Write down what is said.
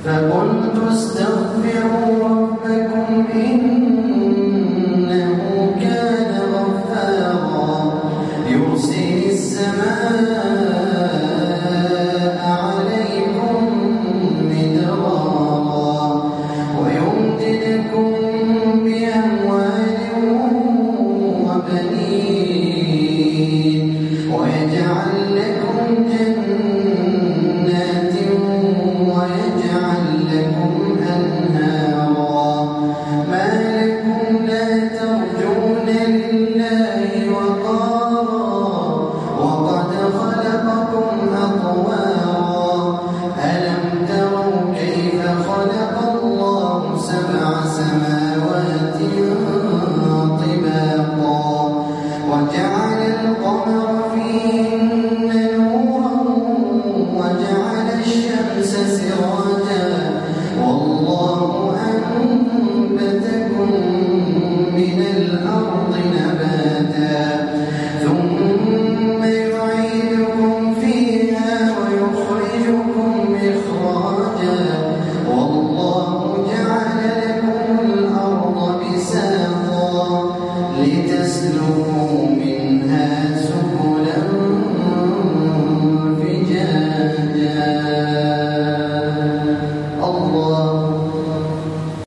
فقلت استغفروا ربكم إنه كان غفارا يرسل السماء عليكم مدرارا ويمددكم بأموال وبنين ويجعل لكم جنات ويجعل لكم أنهارا